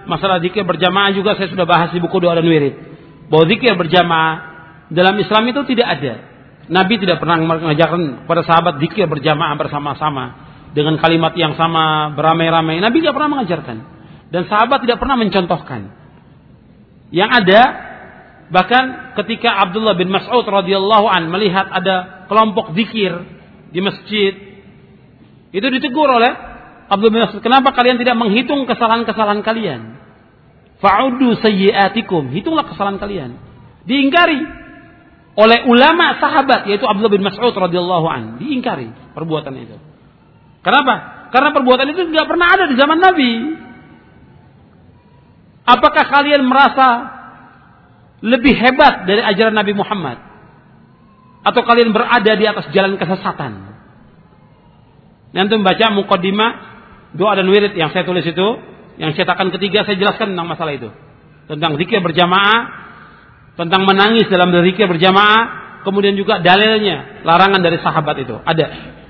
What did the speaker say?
masalah zikir berjamaah juga saya sudah bahas di buku Doa dan Wirid. Bahwa zikir berjamaah dalam Islam itu tidak ada. Nabi tidak pernah mengajarkan kepada sahabat zikir berjamaah bersama-sama dengan kalimat yang sama, beramai-ramai. Nabi tidak pernah mengajarkan. Dan sahabat tidak pernah mencontohkan. Yang ada, bahkan ketika Abdullah bin Mas'ud radhiyallahu an melihat ada kelompok zikir di masjid, itu ditegur oleh Abdullah bin Mas'ud, kenapa kalian tidak menghitung kesalahan-kesalahan kalian? Fa'uddu sayyi'atikum, hitunglah kesalahan kalian. Diingkari oleh ulama sahabat, yaitu Abdullah bin Mas'ud radhiyallahu an, diingkari perbuatan itu. Kenapa? Karena perbuatan itu tidak pernah ada di zaman Nabi. Apakah kalian merasa lebih hebat dari ajaran Nabi Muhammad? Atau kalian berada di atas jalan kesesatan? Nanti membaca muqaddimah Doa dan Wirid yang saya tulis itu, yang cetakan ketiga, saya jelaskan tentang masalah itu. Tentang zikir berjamaah, tentang menangis dalam zikir berjamaah, kemudian juga dalilnya, larangan dari sahabat itu. Ada.